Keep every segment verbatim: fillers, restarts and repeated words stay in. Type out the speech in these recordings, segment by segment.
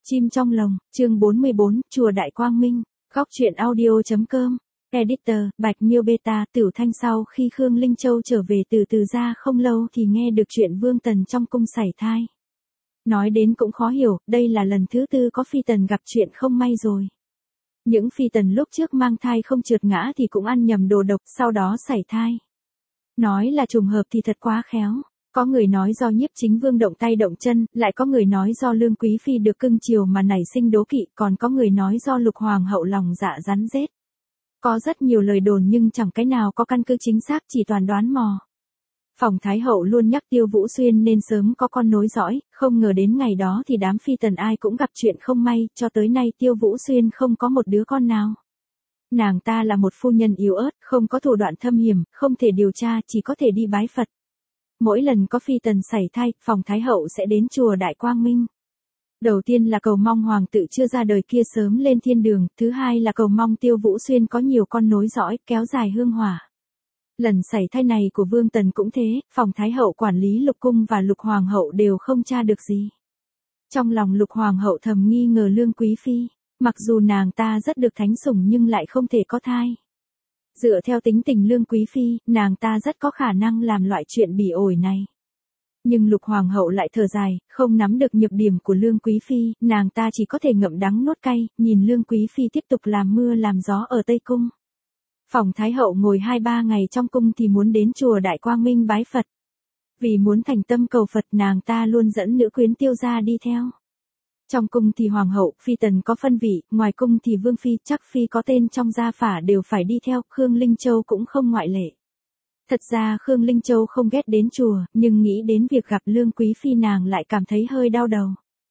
Chim trong lồng, chương bốn mươi bốn, Chùa Đại Quang Minh, góc truyện audio.com, Editor, Bạch Miêu Beta, Tiểu Thanh sau khi Khương Linh Châu trở về từ từ ra không lâu thì nghe được chuyện Vương Tần trong cung sảy thai. Nói đến cũng khó hiểu, đây là lần thứ tư có phi tần gặp chuyện không may rồi. Những phi tần lúc trước mang thai không trượt ngã thì cũng ăn nhầm đồ độc, sau đó sảy thai. Nói là trùng hợp thì thật quá khéo. Có người nói do Nhiếp Chính Vương động tay động chân, lại có người nói do Lương Quý Phi được cưng chiều mà nảy sinh đố kỵ, còn có người nói do Lục Hoàng hậu lòng dạ rắn rết. Có rất nhiều lời đồn nhưng chẳng cái nào có căn cứ chính xác, chỉ toàn đoán mò. Phỏng Thái hậu luôn nhắc Tiêu Vũ Xuyên nên sớm có con nối dõi, không ngờ đến ngày đó thì đám phi tần ai cũng gặp chuyện không may, cho tới nay Tiêu Vũ Xuyên không có một đứa con nào. Nàng ta là một phu nhân yếu ớt, không có thủ đoạn thâm hiểm, không thể điều tra, chỉ có thể đi bái Phật. Mỗi lần có phi tần sảy thai, Phỏng Thái hậu sẽ đến chùa Đại Quang Minh. Đầu tiên là cầu mong hoàng tử chưa ra đời kia sớm lên thiên đường, thứ hai là cầu mong Tiêu Vũ Xuyên có nhiều con nối dõi, kéo dài hương hỏa. Lần sảy thai này của Vương Tần cũng thế, Phỏng Thái hậu quản lý Lục cung và Lục Hoàng hậu đều không tra được gì. Trong lòng Lục Hoàng hậu thầm nghi ngờ Lương Quý Phi, mặc dù nàng ta rất được thánh sủng nhưng lại không thể có thai. Dựa theo tính tình Lương Quý Phi, nàng ta rất có khả năng làm loại chuyện bỉ ổi này. Nhưng Lục Hoàng hậu lại thở dài, không nắm được nhược điểm của Lương Quý Phi, nàng ta chỉ có thể ngậm đắng nuốt cay, nhìn Lương Quý Phi tiếp tục làm mưa làm gió ở Tây Cung. Phỏng Thái hậu ngồi hai ba ngày trong cung thì muốn đến chùa Đại Quang Minh bái Phật. Vì muốn thành tâm cầu Phật nàng ta luôn dẫn nữ quyến Tiêu gia đi theo. Trong cung thì hoàng hậu, phi tần có phân vị, ngoài cung thì vương phi, chắc phi có tên trong gia phả đều phải đi theo, Khương Linh Châu cũng không ngoại lệ. Thật ra Khương Linh Châu không ghét đến chùa, nhưng nghĩ đến việc gặp Lương Quý Phi nàng lại cảm thấy hơi đau đầu.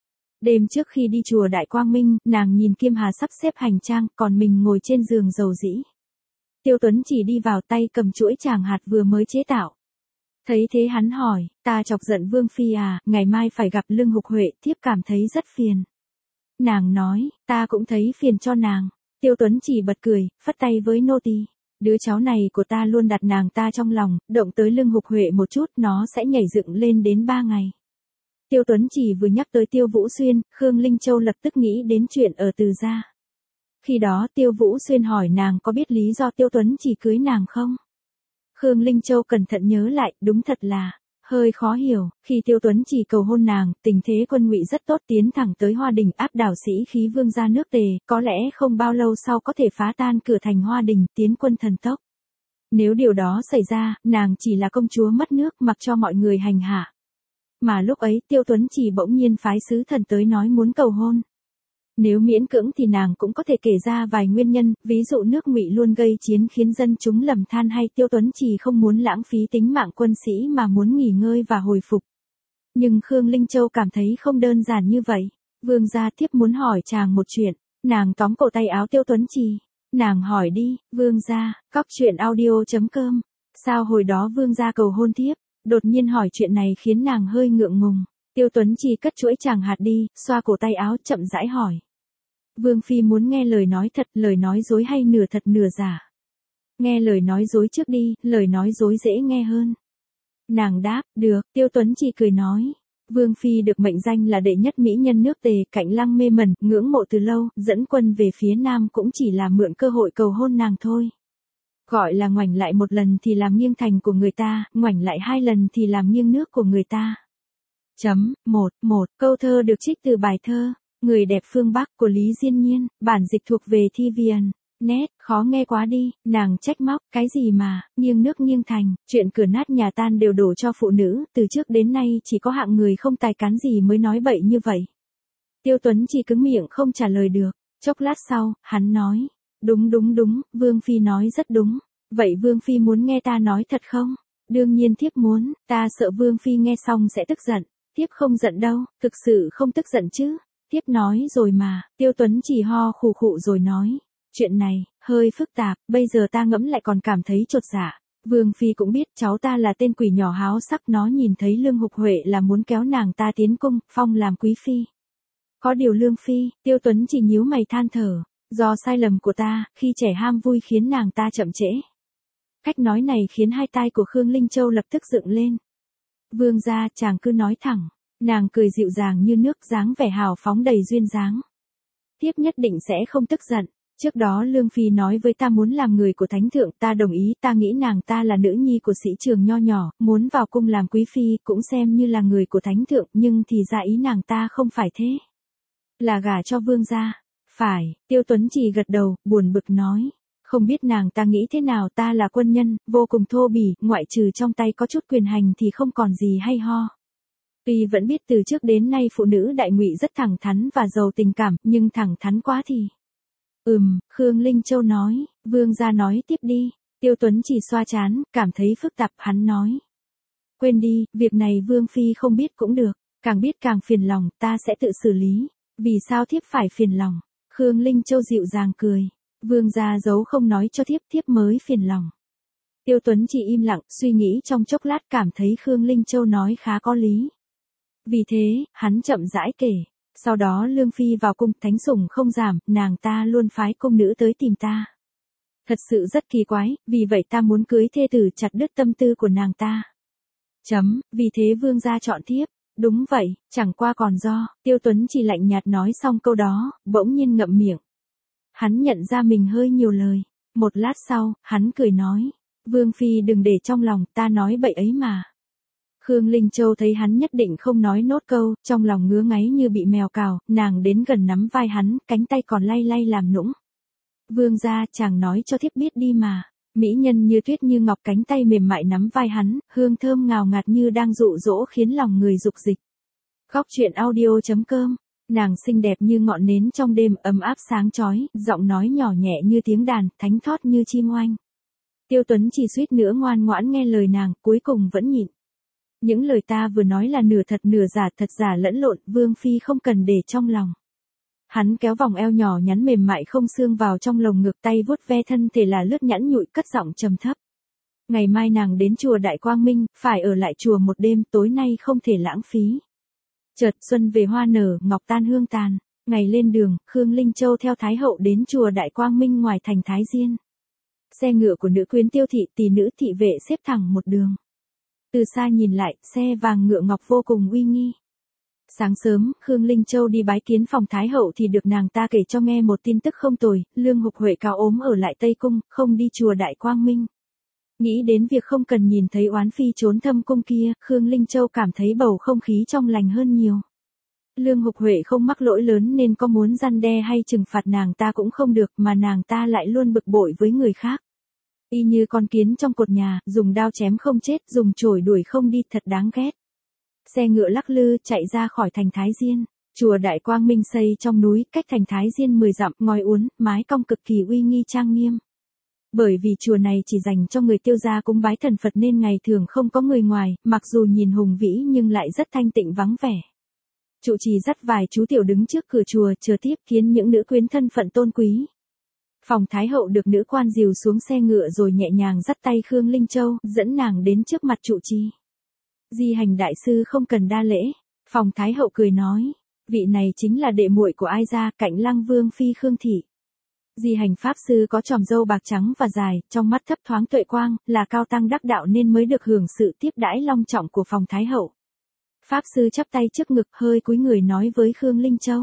Đêm trước khi đi chùa Đại Quang Minh, nàng nhìn Kiêm Hà sắp xếp hành trang, còn mình ngồi trên giường dầu dĩ. Tiêu Tuấn chỉ đi vào tay cầm chuỗi tràng hạt vừa mới chế tạo. Thấy thế hắn hỏi, ta chọc giận Vương Phi à, ngày mai phải gặp Lương Hục Huệ, thiếp cảm thấy rất phiền. Nàng nói, ta cũng thấy phiền cho nàng. Tiêu Tuấn chỉ bật cười, phất tay với nô tỳ. Đứa cháu này của ta luôn đặt nàng ta trong lòng, động tới Lương Hục Huệ một chút nó sẽ nhảy dựng lên đến ba ngày. Tiêu Tuấn chỉ vừa nhắc tới Tiêu Vũ Xuyên, Khương Linh Châu lập tức nghĩ đến chuyện ở Từ gia. Khi đó Tiêu Vũ Xuyên hỏi nàng có biết lý do Tiêu Tuấn chỉ cưới nàng không? Khương Linh Châu cẩn thận nhớ lại, đúng thật là hơi khó hiểu, khi Tiêu Tuấn chỉ cầu hôn nàng, tình thế quân ngụy rất tốt, tiến thẳng tới Hoa Đình, áp đảo sĩ khí Vương gia nước Tề, có lẽ không bao lâu sau có thể phá tan cửa thành Hoa Đình, tiến quân thần tốc. Nếu điều đó xảy ra, nàng chỉ là công chúa mất nước, mặc cho mọi người hành hạ. Mà lúc ấy Tiêu Tuấn chỉ bỗng nhiên phái sứ thần tới nói muốn cầu hôn. Nếu miễn cưỡng thì nàng cũng có thể kể ra vài nguyên nhân, ví dụ nước Ngụy luôn gây chiến khiến dân chúng lầm than, hay Tiêu Tuấn chỉ không muốn lãng phí tính mạng quân sĩ mà muốn nghỉ ngơi và hồi phục. Nhưng Khương Linh Châu cảm thấy không đơn giản như vậy. Vương gia thiếp muốn hỏi chàng một chuyện. Nàng tóm cổ tay áo Tiêu Tuấn Trì. Nàng hỏi đi, Vương gia, góc truyện audio.com. Sao hồi đó Vương gia cầu hôn thiếp? Đột nhiên hỏi chuyện này khiến nàng hơi ngượng ngùng. Tiêu Tuấn Trì cất chuỗi tràng hạt đi, xoa cổ tay áo chậm rãi hỏi. Vương Phi muốn nghe lời nói thật, lời nói dối hay nửa thật nửa giả? Nghe lời nói dối trước đi, lời nói dối dễ nghe hơn. Nàng đáp, được, Tiêu Tuấn Trì cười nói. Vương Phi được mệnh danh là đệ nhất mỹ nhân nước Tề, Cạnh Lăng mê mẩn, ngưỡng mộ từ lâu, dẫn quân về phía Nam cũng chỉ là mượn cơ hội cầu hôn nàng thôi. Gọi là ngoảnh lại một lần thì làm nghiêng thành của người ta, ngoảnh lại hai lần thì làm nghiêng nước của người ta. Chấm, một, một, câu thơ được trích từ bài thơ Người đẹp phương Bắc của Lý Diên Nhiên, bản dịch thuộc về Thi Viền. Nét, khó nghe quá đi, nàng trách móc, cái gì mà, nghiêng nước nghiêng thành, chuyện cửa nát nhà tan đều đổ cho phụ nữ, từ trước đến nay chỉ có hạng người không tài cán gì mới nói bậy như vậy. Tiêu Tuấn chỉ cứng miệng không trả lời được, chốc lát sau, hắn nói, đúng đúng đúng, Vương Phi nói rất đúng, vậy Vương Phi muốn nghe ta nói thật không? Đương nhiên thiếp muốn, ta sợ Vương Phi nghe xong sẽ tức giận. Thiếp không giận đâu, thực sự không tức giận chứ. Thiếp nói rồi mà, Tiêu Tuấn chỉ ho khù khụ rồi nói. Chuyện này, hơi phức tạp, bây giờ ta ngẫm lại còn cảm thấy chột dạ. Vương Phi cũng biết cháu ta là tên quỷ nhỏ háo sắc, nó nhìn thấy Lương Hục Huệ là muốn kéo nàng ta tiến cung, phong làm quý phi. Có điều Lương Phi, Tiêu Tuấn chỉ nhíu mày than thở. Do sai lầm của ta, khi trẻ ham vui khiến nàng ta chậm trễ. Cách nói này khiến hai tai của Khương Linh Châu lập tức dựng lên. Vương gia, chàng cứ nói thẳng. Nàng cười dịu dàng như nước, dáng vẻ hào phóng đầy duyên dáng. Thiếp nhất định sẽ không tức giận. Trước đó Lương Phi nói với ta muốn làm người của thánh thượng, ta đồng ý, ta nghĩ nàng ta là nữ nhi của sĩ trường nho nhỏ, muốn vào cung làm quý phi, cũng xem như là người của thánh thượng, nhưng thì ra ý nàng ta không phải thế. Là gả cho vương gia. Phải, Tiêu Tuấn Trì gật đầu, buồn bực nói. Không biết nàng ta nghĩ thế nào, ta là quân nhân, vô cùng thô bỉ, ngoại trừ trong tay có chút quyền hành thì không còn gì hay ho. Tuy vẫn biết từ trước đến nay phụ nữ Đại Ngụy rất thẳng thắn và giàu tình cảm, nhưng thẳng thắn quá thì... Ừm, Khương Linh Châu nói, vương gia nói tiếp đi. Tiêu Tuấn chỉ xoa chán, cảm thấy phức tạp, hắn nói. Quên đi, việc này vương phi không biết cũng được, càng biết càng phiền lòng, ta sẽ tự xử lý. Vì sao thiếp phải phiền lòng? Khương Linh Châu dịu dàng cười. Vương gia giấu không nói cho thiếp, thiếp mới phiền lòng. Tiêu Tuấn chỉ im lặng, suy nghĩ trong chốc lát, cảm thấy Khương Linh Châu nói khá có lý. Vì thế, hắn chậm rãi kể. Sau đó Lương Phi vào cung, thánh sủng không giảm, nàng ta luôn phái cung nữ tới tìm ta. Thật sự rất kỳ quái, vì vậy ta muốn cưới thê tử, chặt đứt tâm tư của nàng ta. Chấm, vì thế vương gia chọn thiếp. Đúng vậy, chẳng qua còn do, Tiêu Tuấn chỉ lạnh nhạt nói xong câu đó, bỗng nhiên ngậm miệng. Hắn nhận ra mình hơi nhiều lời. Một lát sau, hắn cười nói. Vương Phi đừng để trong lòng, ta nói bậy ấy mà. Khương Linh Châu thấy hắn nhất định không nói nốt câu, trong lòng ngứa ngáy như bị mèo cào, nàng đến gần nắm vai hắn, cánh tay còn lay lay làm nũng. Vương gia, chàng nói cho thiếp biết đi mà. Mỹ nhân như tuyết như ngọc, cánh tay mềm mại nắm vai hắn, hương thơm ngào ngạt như đang dụ dỗ khiến lòng người dục dịch. Góc truyện audio chấm com. Nàng xinh đẹp như ngọn nến trong đêm, ấm áp sáng chói, giọng nói nhỏ nhẹ như tiếng đàn, thánh thót như chim oanh. Tiêu Tuấn chỉ suýt nữa ngoan ngoãn nghe lời nàng, cuối cùng vẫn nhịn. Những lời ta vừa nói là nửa thật nửa giả, thật giả lẫn lộn, Vương Phi không cần để trong lòng. Hắn kéo vòng eo nhỏ nhắn mềm mại không xương vào trong lồng ngực, tay vuốt ve thân thể là lướt nhẵn nhụi, cất giọng trầm thấp. Ngày mai nàng đến chùa Đại Quang Minh, phải ở lại chùa một đêm, tối nay không thể lãng phí. Chợt xuân về hoa nở, ngọc tan hương tàn. Ngày lên đường, Khương Linh Châu theo Thái hậu đến chùa Đại Quang Minh ngoài thành Thái Diên. Xe ngựa của nữ quyến Tiêu thị, tỷ nữ thị vệ xếp thẳng một đường. Từ xa nhìn lại, xe vàng ngựa ngọc vô cùng uy nghi. Sáng sớm, Khương Linh Châu đi bái kiến phòng Thái hậu thì được nàng ta kể cho nghe một tin tức không tồi, Lương Hục Huệ cao ốm ở lại Tây Cung, không đi chùa Đại Quang Minh. Nghĩ đến việc không cần nhìn thấy oán phi trốn thâm cung kia, Khương Linh Châu cảm thấy bầu không khí trong lành hơn nhiều. Lương Hục Huệ không mắc lỗi lớn nên có muốn răn đe hay trừng phạt nàng ta cũng không được, mà nàng ta lại luôn bực bội với người khác. Y như con kiến trong cột nhà, dùng đao chém không chết, dùng chổi đuổi không đi, thật đáng ghét. Xe ngựa lắc lư chạy ra khỏi thành Thái Diên. Chùa Đại Quang Minh xây trong núi, cách thành Thái Diên mười dặm, ngói uốn, mái cong cực kỳ uy nghi trang nghiêm. Bởi vì chùa này chỉ dành cho người Tiêu gia cúng bái thần Phật nên ngày thường không có người ngoài, mặc dù nhìn hùng vĩ nhưng lại rất thanh tịnh vắng vẻ. Trụ trì dắt vài chú tiểu đứng trước cửa chùa chờ tiếp kiến những nữ quyến thân phận tôn quý. Phòng Thái hậu được nữ quan dìu xuống xe ngựa rồi nhẹ nhàng dắt tay Khương Linh Châu, dẫn nàng đến trước mặt trụ trì. Di Hành đại sư không cần đa lễ. Phòng Thái hậu cười nói, vị này chính là đệ muội của Ai gia, Cạnh Lăng Vương phi Khương thị. Di Hành pháp sư có tròm râu bạc trắng và dài, trong mắt thấp thoáng tuệ quang, là cao tăng đắc đạo nên mới được hưởng sự tiếp đãi long trọng của phòng Thái hậu. Pháp sư chắp tay trước ngực, hơi cúi người nói với Khương Linh Châu.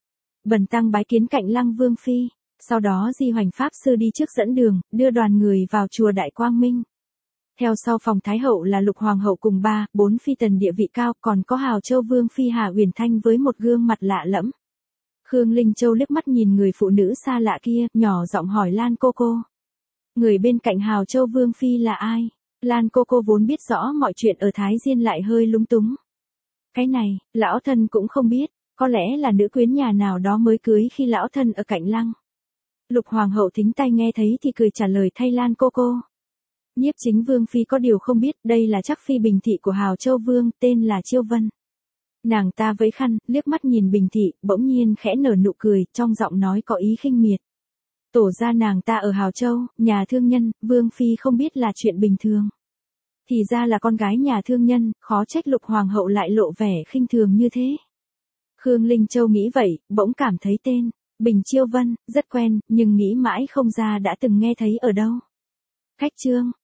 Bần tăng bái kiến Cạnh Lăng Vương phi. Sau đó Di Hoành pháp sư đi trước dẫn đường, đưa đoàn người vào chùa Đại Quang Minh. Theo sau phòng Thái hậu là Lục Hoàng hậu cùng ba, bốn phi tần địa vị cao, còn có Hào Châu Vương phi Hà Uyển Thanh với một gương mặt lạ lẫm. Khương Linh Châu liếc mắt nhìn người phụ nữ xa lạ kia, nhỏ giọng hỏi Lan cô cô. Người bên cạnh Hào Châu Vương phi là ai? Lan cô cô vốn biết rõ mọi chuyện ở Thái Diên lại hơi lúng túng. Cái này, lão thân cũng không biết, có lẽ là nữ quyến nhà nào đó mới cưới khi lão thân ở Cạnh Lăng. Lục Hoàng hậu thính tai nghe thấy thì cười trả lời thay Lan cô cô. Nhiếp Chính Vương phi có điều không biết, đây là chắc phi Bình thị của Hào Châu Vương, tên là Chiêu Vân. Nàng ta vẫy khăn, liếc mắt nhìn Bình thị, bỗng nhiên khẽ nở nụ cười, trong giọng nói có ý khinh miệt. Tổ ra nàng ta ở Hào Châu, nhà thương nhân, Vương phi không biết là chuyện bình thường. Thì ra là con gái nhà thương nhân, khó trách Lục Hoàng hậu lại lộ vẻ khinh thường như thế. Khương Linh Châu nghĩ vậy, bỗng cảm thấy tên Bình Chiêu Vân rất quen, nhưng nghĩ mãi không ra đã từng nghe thấy ở đâu. Khách chương